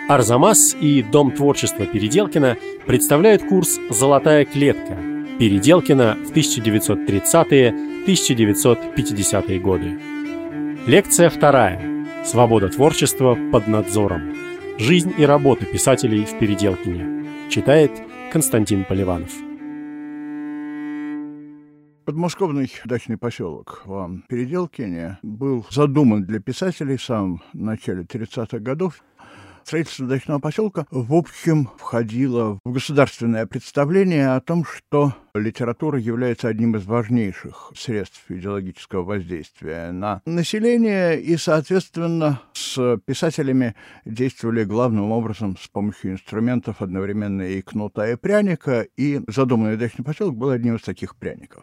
Арзамас и Дом творчества Переделкина представляют курс «Золотая клетка» Переделкина в 1930-1950-е годы. Лекция 2. Свобода творчества под надзором. Жизнь и работа писателей в Переделкине. Читает Константин Поливанов. Подмосковный дачный поселок в Переделкине был задуман для писателей в самом начале 30-х годов. Строительство дачного поселка, в общем, входило в государственное представление о том, что литература является одним из важнейших средств идеологического воздействия на население, и, соответственно, с писателями действовали главным образом с помощью инструментов одновременно и кнута, и пряника, и задуманный дачный поселок был одним из таких пряников.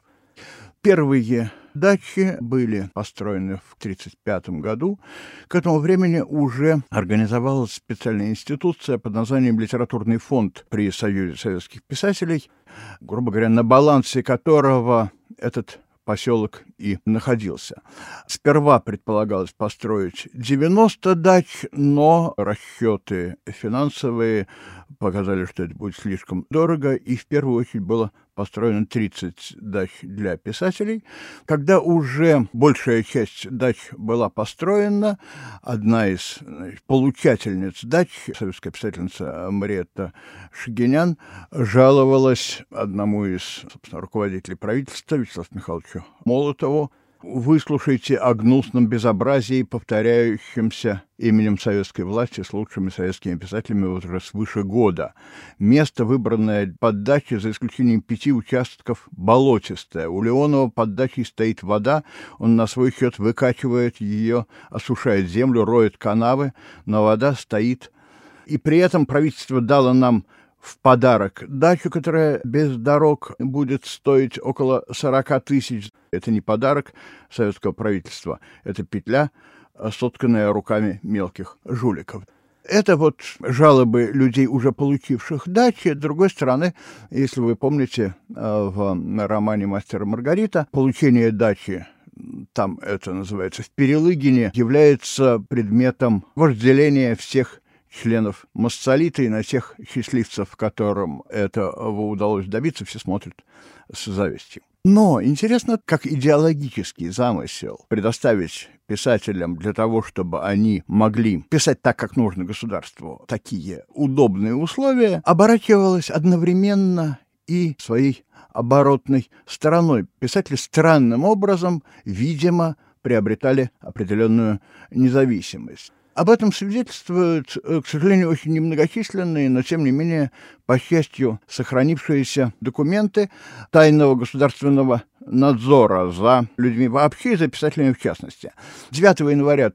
Первые дачи были построены в 1935 году. К этому времени уже организовалась специальная институция под названием «Литературный фонд» при Союзе советских писателей, грубо говоря, на балансе которого этот поселок и находился. Сперва предполагалось построить 90 дач, но расчеты финансовые показали, что это будет слишком дорого, и в первую очередь было построено 30 дач для писателей. Когда уже большая часть дач была построена, одна из получательниц дач, советская писательница Мариэтта Шагинян, жаловалась одному из, собственно, руководителей правительства, Вячеславу Михайловичу Молотову: «Выслушайте о гнусном безобразии, повторяющемся именем советской власти с лучшими советскими писателями уже свыше года. Место, выбранное под дачей, за исключением 5 участков, болотистое. У Леонова под дачей стоит вода, он на свой счет выкачивает ее, осушает землю, роет канавы, но вода стоит. И при этом правительство дало нам в подарок дачу, которая без дорог будет стоить около 40 тысяч. Это не подарок советского правительства, это петля, сотканная руками мелких жуликов». Это вот жалобы людей, уже получивших дачи. С другой стороны, если вы помните, в романе «Мастер и Маргарита» получение дачи, там это называется в Перелыгине, является предметом вожделения всех членов Моссолита, и на тех счастливцев, которым этого удалось добиться, все смотрят с завистью. Но интересно, как идеологический замысел предоставить писателям для того, чтобы они могли писать так, как нужно государству, такие удобные условия, оборачивалось одновременно и своей оборотной стороной. Писатели странным образом, видимо, приобретали определенную независимость. Об этом свидетельствуют, к сожалению, очень немногочисленные, но, тем не менее, по счастью, сохранившиеся документы тайного государственного надзора за людьми вообще и за писателями в частности. 9 января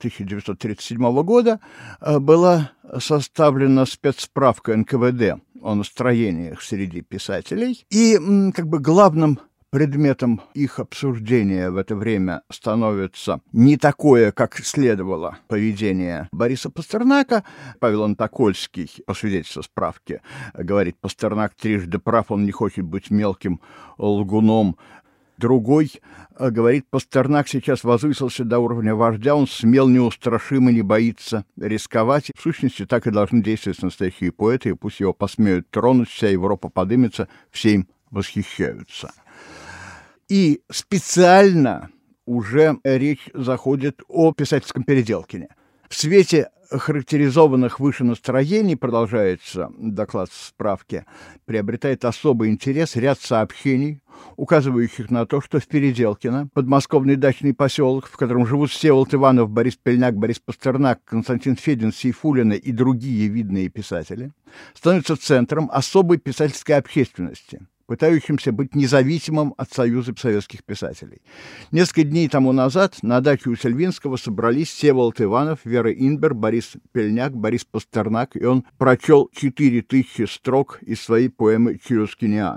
1937 года была составлена спецсправка НКВД о настроениях среди писателей, и главным предметом их обсуждения в это время становится не такое, как следовало, поведение Бориса Пастернака. Павел Антокольский, по свидетельству справки, говорит: «Пастернак трижды прав, он не хочет быть мелким лгуном». Другой говорит: «Пастернак сейчас возвысился до уровня вождя, он смел, неустрашим и не боится рисковать». В сущности, так и должны действовать настоящие поэты, и пусть его посмеют тронуть, вся Европа подымется, все им восхищаются. И специально уже речь заходит о писательском Переделкине. В свете характеризованных выше настроений, продолжается доклад в справке, приобретает особый интерес ряд сообщений, указывающих на то, что в Переделкино, подмосковный дачный поселок, в котором живут Всеволод Иванов, Борис Пельняк, Борис Пастернак, Константин Федин, Сейфуллина и другие видные писатели, становится центром особой писательской общественности, пытающимся быть независимым от Союза советских писателей. Несколько дней тому назад на даче у Сельвинского собрались Всеволод Иванов, Вера Инбер, Борис Пельняк, Борис Пастернак, и он прочел 4000 строк из своей поэмы «Чирускиниана».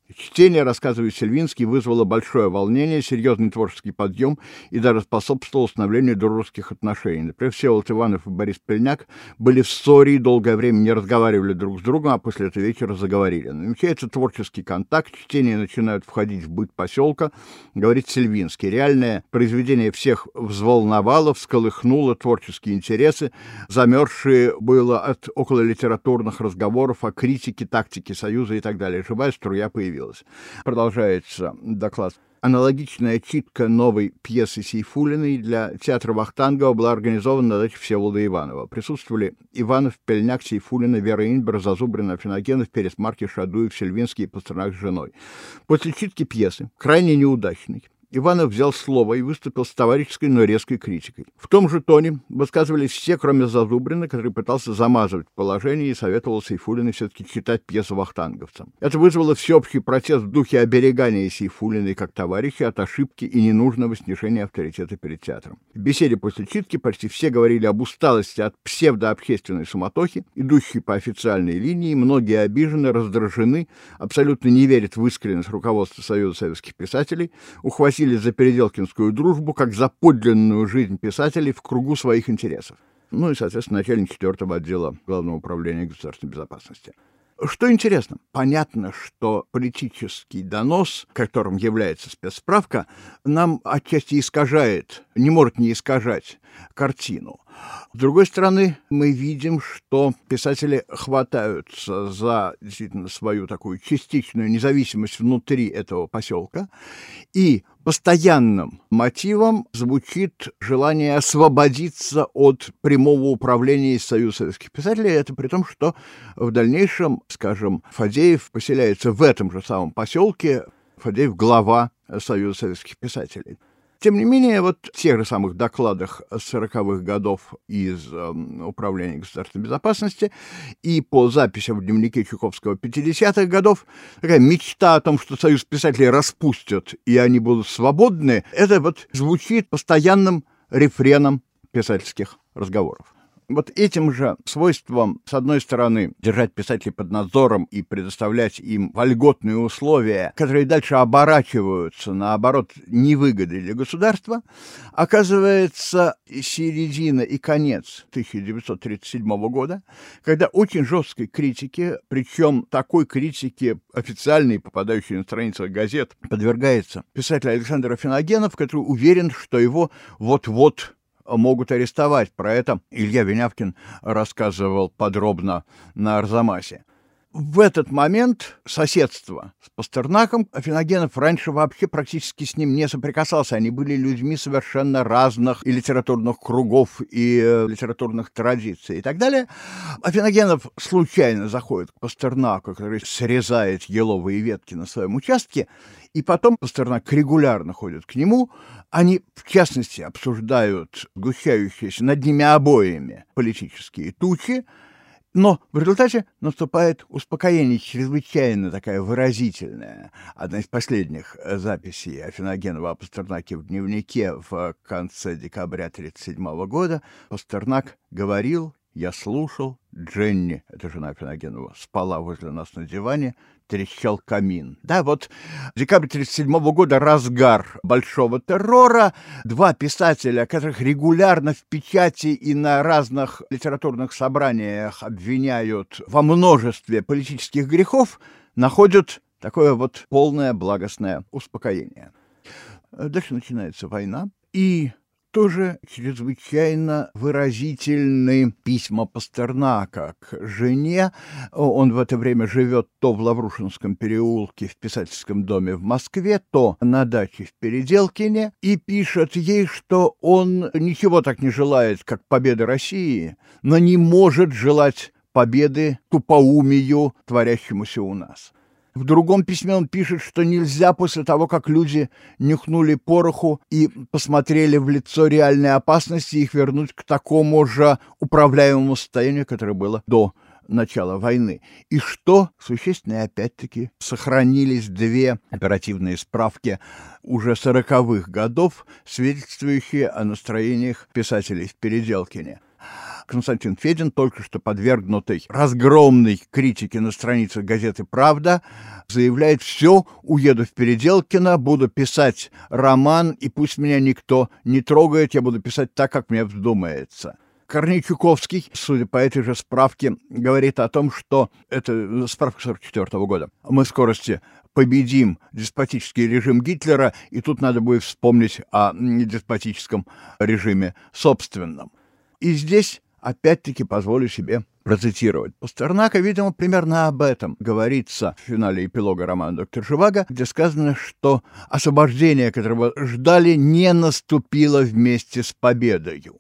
Чтение, рассказывает Сельвинский, вызвало большое волнение, серьезный творческий подъем и даже способствовало установлению дружеских отношений. Например, Всеволод Иванов и Борис Пельняк были в ссоре и долгое время не разговаривали друг с другом, а после этого вечера заговорили. Намечается творческий контакт, чтения начинают входить в быт поселка, говорит Сельвинский. Реальное произведение всех взволновало, всколыхнуло творческие интересы, замерзшие было от окололитературных разговоров о критике, тактике Союза и так далее. Живая струя появилась. Продолжается доклад. Аналогичная читка новой пьесы Сейфулиной для театра Вахтангова была организована на даче Всеволода Иванова. Присутствовали Иванов, Пельняк, Сейфулина, Вера Инбер, Зазубрина, Афиногенов, Перес, Маркиш, Шадуев, Сельвинский и Пастернак с женой. После читки пьесы, крайне неудачной, Иванов взял слово и выступил с товарищеской, но резкой критикой. В том же тоне высказывались все, кроме Зазубрина, который пытался замазывать положение и советовал Сейфулиной все-таки читать пьесу вахтанговцам. Это вызвало всеобщий протест в духе оберегания Сейфулиной как товарища от ошибки и ненужного снижения авторитета перед театром. В беседе после читки почти все говорили об усталости от псевдообщественной суматохи, идущей по официальной линии. Многие обижены, раздражены, абсолютно не верят в искренность руководства Союза советских писателей, ухватили за переделкинскую дружбу как за подлинную жизнь писателей в кругу своих интересов. Ну и, соответственно, начальник 4-го отдела Главного управления государственной безопасности. Что интересно, понятно, что политический донос, которым является спецсправка, нам отчасти искажает, не может не искажать картину. С другой стороны, мы видим, что писатели хватаются за действительно свою такую частичную независимость внутри этого поселка, и постоянным мотивом звучит желание освободиться от прямого управления из Союза советских писателей. Это при том, что в дальнейшем, скажем, Фадеев поселяется в этом же самом поселке, Фадеев — глава Союза советских писателей. Тем не менее, вот в тех же самых докладах 40-х годов из Управления государственной безопасности и по записям в дневнике Чуковского 50-х годов такая мечта о том, что Союз писателей распустят и они будут свободны, это вот звучит постоянным рефреном писательских разговоров. Вот этим же свойством, с одной стороны, держать писателей под надзором и предоставлять им вольготные условия, которые дальше оборачиваются, наоборот, невыгодой для государства, оказывается середина и конец 1937 года, когда очень жесткой критики, причем такой критики официальной, попадающей на страницы газет, подвергается писатель Александр Афиногенов, который уверен, что его вот-вот могут арестовать. Про это Илья Винявкин рассказывал подробно на Арзамасе. В этот момент соседство с Пастернаком Афиногенов раньше вообще практически с ним не соприкасался. Они были людьми совершенно разных и литературных кругов, и литературных традиций и так далее. Афиногенов случайно заходит к Пастернаку, который срезает еловые ветки на своем участке, и потом Пастернак регулярно ходит к нему. Они, в частности, обсуждают сгущающиеся над ними обоими политические тучи, но в результате наступает успокоение, чрезвычайно такая выразительная. Одна из последних записей Афиногенова о Пастернаке в дневнике в конце декабря 1937 года. Пастернак говорил: «Я слушал, Дженни, это жена Афиногенова, спала возле нас на диване, трещал камин». Да, вот декабрь 1937 года, разгар большого террора. Два писателя, которых регулярно в печати и на разных литературных собраниях обвиняют во множестве политических грехов, находят такое вот полное благостное успокоение. Дальше начинается война, и тоже чрезвычайно выразительны письма Пастернака к жене. Он в это время живет то в Лаврушинском переулке в писательском доме в Москве, то на даче в Переделкине, и пишет ей, что он ничего так не желает, как победы России, но не может желать победы тупоумию, творящемуся у нас. В другом письме он пишет, что нельзя после того, как люди нюхнули пороху и посмотрели в лицо реальной опасности, их вернуть к такому же управляемому состоянию, которое было до начала войны. И что существенно, опять-таки, сохранились две оперативные справки уже 40-х годов, свидетельствующие о настроениях писателей в Переделкине. Константин Федин, только что подвергнутый разгромной критике на страницах газеты «Правда», заявляет: «Все, уеду в Переделкино, буду писать роман, и пусть меня никто не трогает, я буду писать так, как мне вздумается». Корней Чуковский, судя по этой же справке, говорит о том, что это справка 1944 года. Мы в скорости победим деспотический режим Гитлера, и тут надо будет вспомнить о деспотическом режиме собственном. И здесь опять-таки позволю себе процитировать Пастернака. Видимо, примерно об этом говорится в финале эпилога романа «Доктор Живаго», где сказано, что освобождение, которого ждали, не наступило вместе с победою.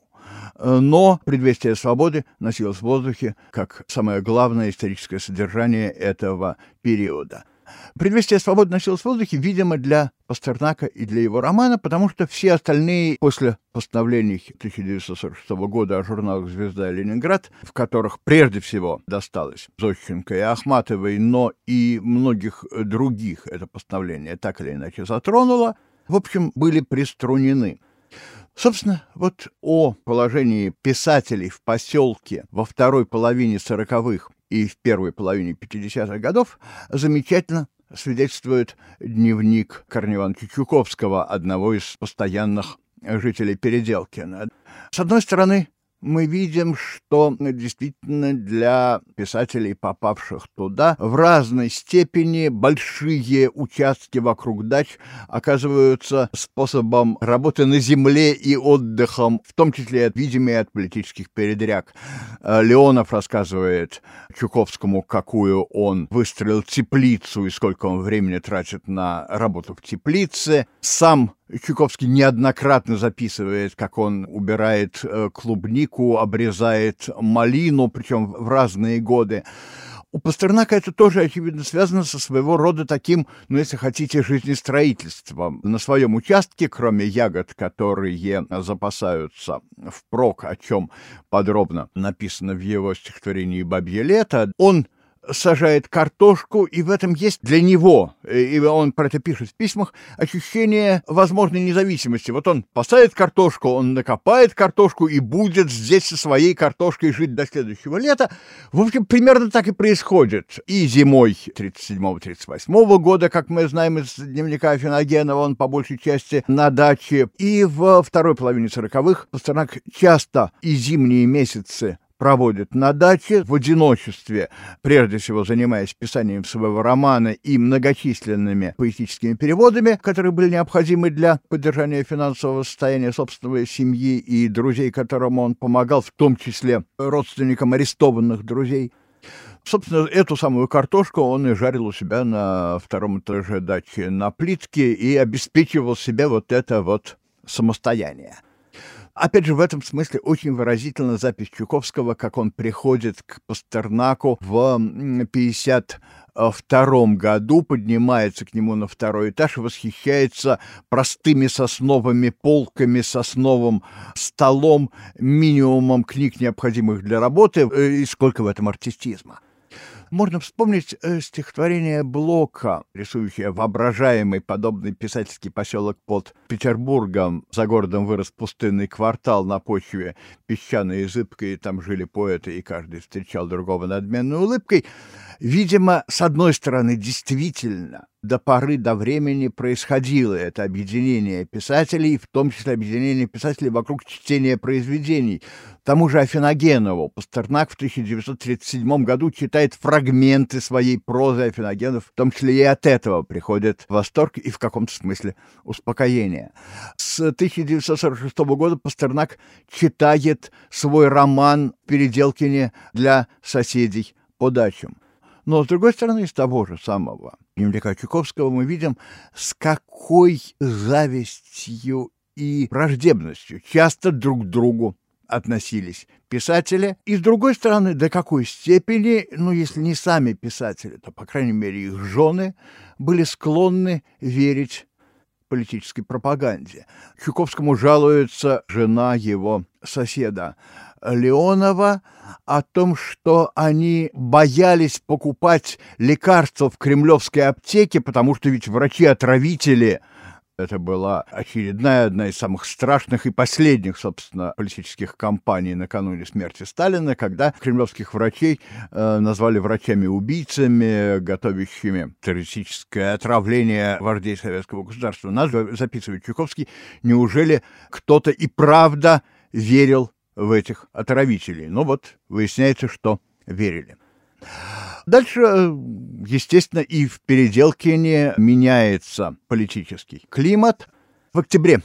Но предвестие свободы носилось в воздухе как самое главное историческое содержание этого периода. Предвестие свободы носилось в воздухе, видимо, для Пастернака и для его романа, потому что все остальные после постановлений 1946 года о журналах «Звезда» и «Ленинград», в которых прежде всего досталось Зощенко и Ахматовой, но и многих других это постановление так или иначе затронуло, в общем, были приструнены. Собственно, вот о положении писателей в поселке во второй половине 40-х и в первой половине 50-х годов замечательно свидетельствует дневник Корнея Ивановича Чуковского, одного из постоянных жителей Переделкина. С одной стороны, мы видим, что действительно для писателей, попавших туда, в разной степени большие участки вокруг дач оказываются способом работы на земле и отдыхом, в том числе видимо и от политических передряг. Леонов рассказывает Чуковскому, какую он выстроил теплицу и сколько он времени тратит на работу в теплице. Сам Чуковский неоднократно записывает, как он убирает клубнику, обрезает малину, причем в разные годы. У Пастернака это тоже, очевидно, связано со своего рода таким, ну, если хотите, жизнестроительством. На своем участке, кроме ягод, которые запасаются впрок, о чем подробно написано в его стихотворении «Бабье лето», он сажает картошку, и в этом есть для него, и он про это пишет в письмах, ощущение возможной независимости. Вот он посадит картошку, он накопает картошку и будет здесь со своей картошкой жить до следующего лета. В общем, примерно так и происходит. И зимой 1937-1938 года, как мы знаем из дневника Афиногенова, он по большей части на даче. И во второй половине 40-х Пастернак часто и зимние месяцы проводит на даче в одиночестве, прежде всего занимаясь писанием своего романа и многочисленными поэтическими переводами, которые были необходимы для поддержания финансового состояния собственной семьи и друзей, которым он помогал, в том числе родственникам арестованных друзей. Собственно, эту самую картошку он и жарил у себя на втором этаже дачи на плитке и обеспечивал себе вот это вот самостояние. Опять же, в этом смысле очень выразительна запись Чуковского, как он приходит к Пастернаку в 1952 году, поднимается к нему на второй этаж и восхищается простыми сосновыми полками, сосновым столом, минимумом книг, необходимых для работы, и сколько в этом артистизма. Можно вспомнить стихотворение Блока, рисующее воображаемый подобный писательский поселок под Петербургом. За городом вырос пустынный квартал на почве песчаной и зыбкой, там жили поэты, и каждый встречал другого надменной улыбкой. Видимо, с одной стороны, действительно, до поры до времени происходило это объединение писателей, в том числе объединение писателей вокруг чтения произведений. Тому же Афиногенову Пастернак в 1937 году читает фрагменты своей прозы. Афиногенов в том числе и от этого приходит в восторг и в каком-то смысле успокоение. С 1946 года Пастернак читает свой роман в Переделкине для соседей по дачам. Но, с другой стороны, из того же самого дневника Чуковского мы видим, с какой завистью и враждебностью часто друг к другу относились писатели. И, с другой стороны, до какой степени, ну, если не сами писатели, то, по крайней мере, их жены были склонны верить политической пропаганде. Чуковскому жалуется жена его соседа Леонова о том, что они боялись покупать лекарства в кремлевской аптеке, потому что ведь врачи-отравители Это была очередная, одна из самых страшных и последних, собственно, политических кампаний накануне смерти Сталина, когда кремлевских врачей назвали врачами-убийцами, готовящими террористическое отравление вождей советского государства. Надо записывать Чуковский, неужели кто-то и правда верил в этих отравителей? Ну вот, выясняется, что верили. Дальше, естественно, и в Переделкине меняется политический климат. В октябре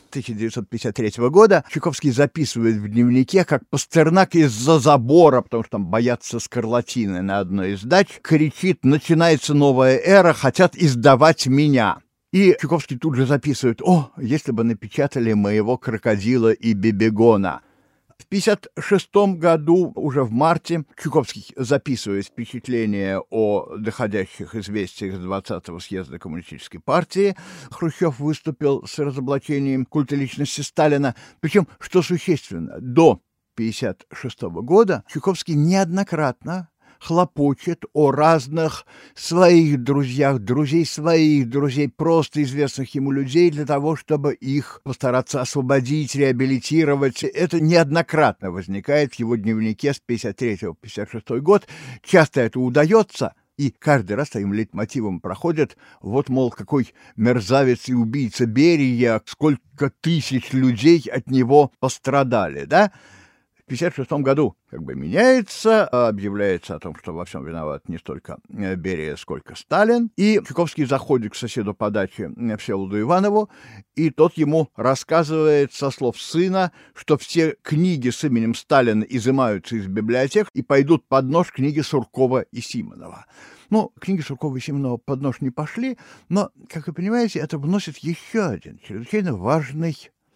1953 года Чуковский записывает в дневнике, как Пастернак из-за забора, потому что там боятся скарлатины на одной из дач, кричит: «Начинается новая эра, хотят издавать меня». И Чуковский тут же записывает: «О, если бы напечатали моего крокодила и Бибигона». В 1956 году, уже в марте, Чуковский записывает впечатления о доходящих известиях с 20-го съезда Коммунистической партии. Хрущев выступил с разоблачением культа личности Сталина. Причем, что существенно, до 1956 года Чуковский неоднократно хлопочет о разных своих друзьях, друзей своих друзей, просто известных ему людей, для того, чтобы их постараться освободить, реабилитировать. Это неоднократно возникает в его дневнике с 1953 по 1956 год. Часто это удается, и каждый раз своим лейтмотивом проходит: вот, мол, какой мерзавец и убийца Берия, сколько тысяч людей от него пострадали, да? В 1956 году меняется, объявляется о том, что во всем виноват не столько Берия, сколько Сталин. И Чуковский заходит к соседу по даче Всеволоду Иванову, и тот ему рассказывает со слов сына, что все книги с именем Сталина изымаются из библиотек и пойдут под нож книги Суркова и Симонова. Ну, книги Суркова и Симонова под нож не пошли, но, как вы понимаете, это вносит еще один чрезвычайно важный,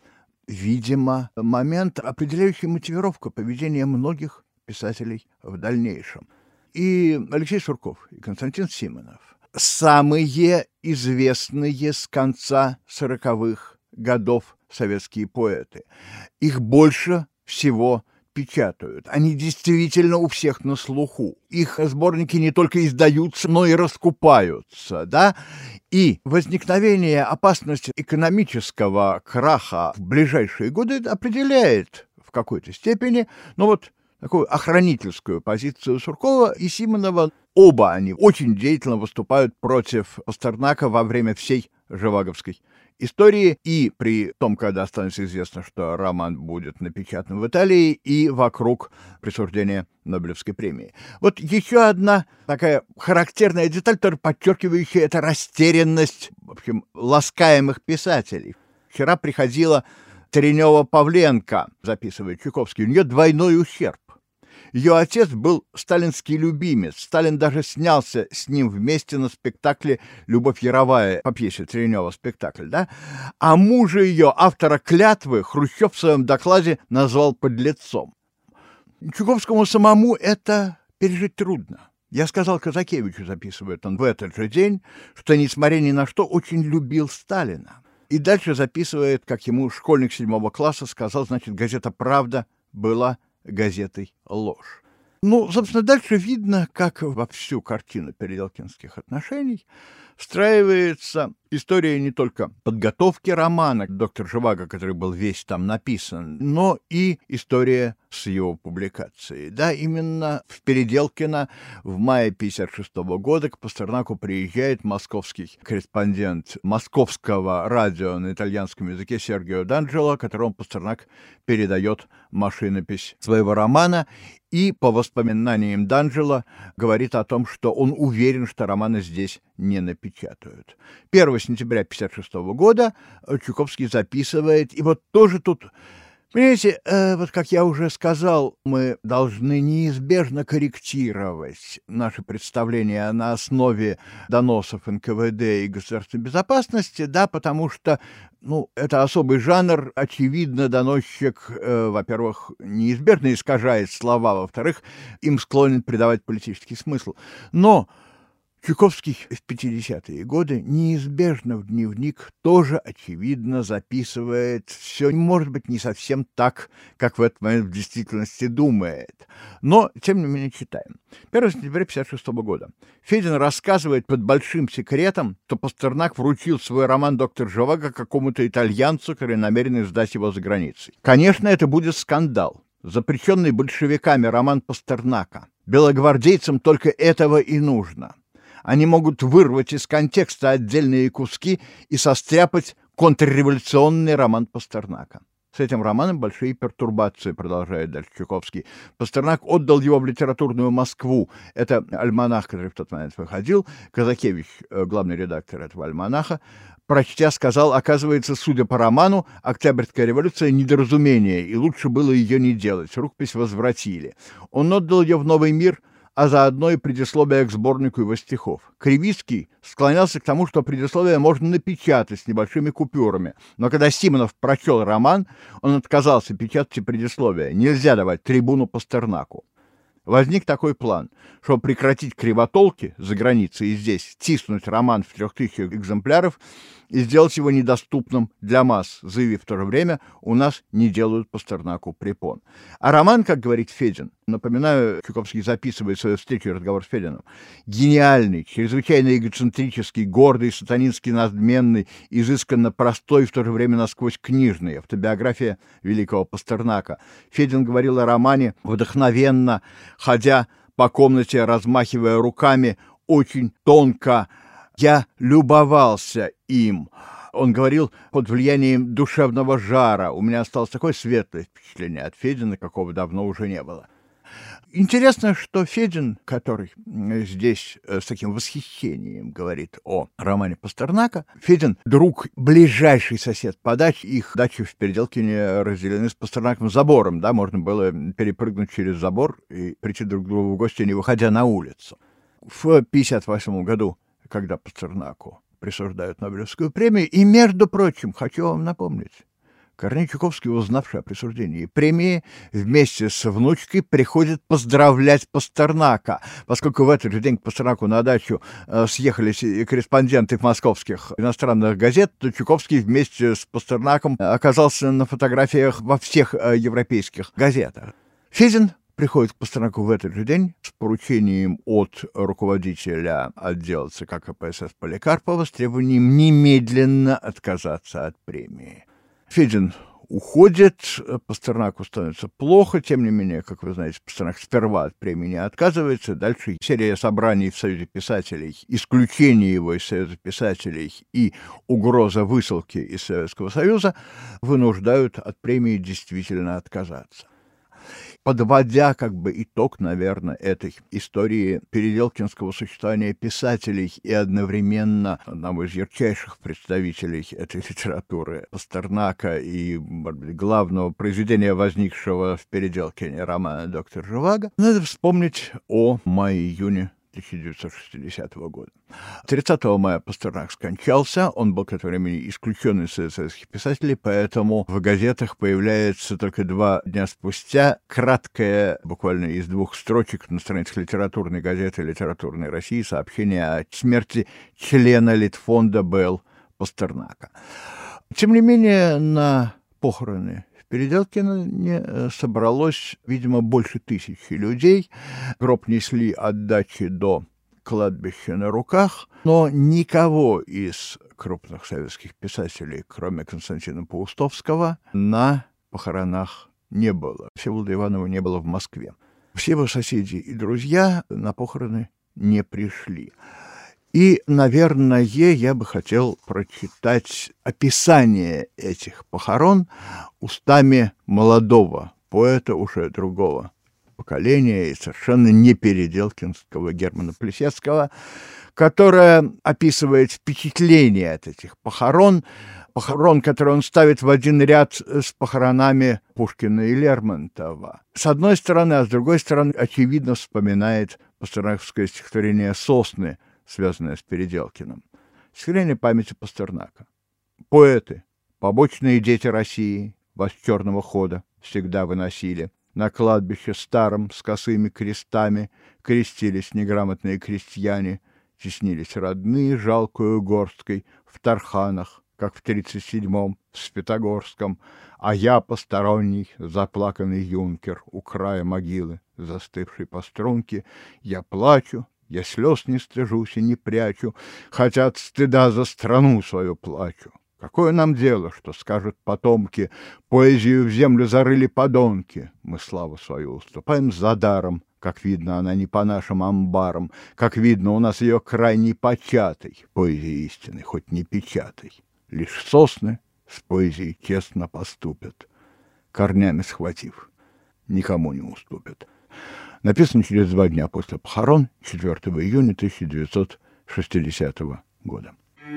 видимо, момент, определяющий мотивировку поведения многих писателей в дальнейшем. И Алексей Сурков, и Константин Симонов — самые известные с конца 40-х годов советские поэты. Их больше всего печатают. Они действительно у всех на слуху. Их сборники не только издаются, но и раскупаются, да? И возникновение опасности экономического краха в ближайшие годы определяет в какой-то степени, такую охранительскую позицию Суркова и Симонова. Оба они очень деятельно выступают против Пастернака во время всей живаговской истории, и при том, когда становится известно, что роман будет напечатан в Италии, и вокруг присуждения Нобелевской премии. Вот еще одна такая характерная деталь, подчеркивающая это растерянность, в общем, ласкаемых писателей. Вчера приходила Тренева-Павленко, записывает Чуковский, у нее двойной ущерб. Ее отец был сталинский любимец. Сталин даже снялся с ним вместе на спектакле «Любовь Яровая» по пьесе Тренева спектакль, да? А мужа ее, автора «Клятвы», Хрущев в своем докладе назвал подлецом. Чуковскому самому это пережить трудно. Я сказал Казакевичу, записывает он в этот же день, что, несмотря ни на что, очень любил Сталина. И дальше записывает, как ему школьник 7 класса сказал, значит, газета «Правда» была газетой «Ложь». Собственно, дальше видно, как во всю картину переделкинских отношений встраивается история не только подготовки романа «Доктор Живаго», который был весь там написан, но и история с его публикацией. Да, именно в Переделкино в мае 1956 года к Пастернаку приезжает московский корреспондент московского радио на итальянском языке Сергио Данджело, которому Пастернак передает машинопись своего романа, и, по воспоминаниям Данджело, говорит о том, что он уверен, что романы здесь не напечатают. 1 сентября 1956 года Чуковский записывает, и вот тоже тут, понимаете, как я уже сказал, мы должны неизбежно корректировать наши представления на основе доносов НКВД и Государственной безопасности, да, потому что, это особый жанр, очевидно, доносчик, во-первых, неизбежно искажает слова, во-вторых, им склонен придавать политический смысл. Но Чуковский в 50-е годы неизбежно в дневник тоже, очевидно, записывает все, может быть, не совсем так, как в этот момент в действительности думает. Но, тем не менее, читаем. 1 сентября 1956 года. Федин рассказывает под большим секретом, что Пастернак вручил свой роман «Доктор Живаго» какому-то итальянцу, который намерен издать его за границей. Конечно, это будет скандал. Запрещенный большевиками роман Пастернака. Белогвардейцам только этого и нужно. Они могут вырвать из контекста отдельные куски и состряпать контрреволюционный роман Пастернака. С этим романом большие пертурбации, продолжает дальше Чуковский. Пастернак отдал его в литературную Москву. Это альманах, который в тот момент выходил. Казакевич, главный редактор этого альманаха, прочтя, сказал: оказывается, судя по роману, Октябрьская революция — недоразумение, и лучше было ее не делать. Рукопись возвратили. Он отдал ее в «Новый мир», а заодно и предисловие к сборнику его стихов. Кривицкий склонялся к тому, что предисловие можно напечатать с небольшими купюрами. Но когда Симонов прочел роман, он отказался печатать и предисловие. Нельзя давать трибуну Пастернаку. Возник такой план, чтобы прекратить кривотолки за границей и здесь, тиснуть роман в 3000 экземпляров и сделать его недоступным для масс, заявив в то же время: у нас не делают Пастернаку препон. А роман, как говорит Федин, напоминаю, Чуковский записывает свою встречу и разговор с Фединым, гениальный, чрезвычайно эгоцентрический, гордый, сатанински надменный, изысканно простой, в то же время насквозь книжный, автобиография великого Пастернака. Федин говорил о романе вдохновенно, ходя по комнате, размахивая руками, очень тонко. Я любовался им. Он говорил под влиянием душевного жара. У меня осталось такое светлое впечатление от Федина, какого давно уже не было. Интересно, что Федин, который здесь с таким восхищением говорит о романе Пастернака, Федин — друг, ближайший сосед по даче. Их дачи в Переделкине разделены с Пастернаковым забором. Да, можно было перепрыгнуть через забор и прийти друг к другу в гости, не выходя на улицу. В 1958 году, когда Пастернаку присуждают Нобелевскую премию, и, между прочим, хочу вам напомнить, Корней Чуковский, узнавший о присуждении премии, вместе с внучкой приходит поздравлять Пастернака, поскольку в этот же день к Пастернаку на дачу съехались корреспонденты московских иностранных газет, то Чуковский вместе с Пастернаком оказался на фотографиях во всех европейских газетах. Федин приходит к Пастернаку в этот же день с поручением от руководителя отдела ЦК КПСС Поликарпова с требованием немедленно отказаться от премии. Федин уходит, Пастернаку становится плохо, тем не менее, как вы знаете, Пастернак сперва от премии не отказывается, дальше серия собраний в Союзе писателей, исключение его из Союза писателей и угроза высылки из Советского Союза вынуждают от премии действительно отказаться. Подводя как бы итог, наверное, этой истории переделкинского существования писателей и одновременно одного из ярчайших представителей этой литературы Пастернака и, может быть, главного произведения, возникшего в Переделкине, романа «Доктор Живаго», надо вспомнить о мае-июне 1960 года. 30 мая Пастернак скончался, он был к этому времени исключен из советских писателей, поэтому в газетах появляется только 2 дня спустя краткое, буквально из 2 строчек на страницах литературной газеты «Литературной России» сообщение о смерти члена Литфонда Б.Л. Пастернака. Тем не менее, на похороны Переделкине собралось, видимо, больше 1000 людей. Гроб несли от дачи до кладбища на руках, но никого из крупных советских писателей, кроме Константина Паустовского, на похоронах не было. Всеволода Иванова не было в Москве. Все его соседи и друзья на похороны не пришли. И, наверное, я бы хотел прочитать описание этих похорон устами молодого поэта, уже другого поколения, и совершенно не переделкинского Германа Плисецкого, которое описывает впечатление от этих похорон, которые он ставит в один ряд с похоронами Пушкина и Лермонтова. С одной стороны, а с другой стороны, очевидно, вспоминает пастернаковское стихотворение «Сосны», связанное с Переделкиным. Стихотворение памяти Пастернака. Поэты, побочные дети России, вас черного хода всегда выносили. На кладбище старом с косыми крестами крестились неграмотные крестьяне. теснились родные жалкую горсткой в Тарханах, как в 37-м, в Светогорском, а я, посторонний, заплаканный юнкер у края могилы, застывший по струнке, я плачу, я слез не стыжусь и не прячу, хотя от стыда за страну свою плачу. Какое нам дело, что скажут потомки, поэзию в землю зарыли подонки. Мы славу свою уступаем за даром, как видно, она не по нашим амбарам, как видно, у нас ее крайне початой, поэзии истины, хоть не печатой. Лишь сосны с поэзией честно поступят, корнями схватив, никому не уступят. Написано через 2 дня после похорон, 4 июня 1960 года.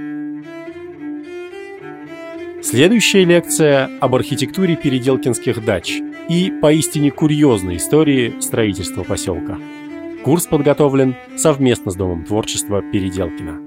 Следующая лекция об архитектуре переделкинских дач и поистине курьезной истории строительства поселка. Курс подготовлен совместно с Домом творчества Переделкино.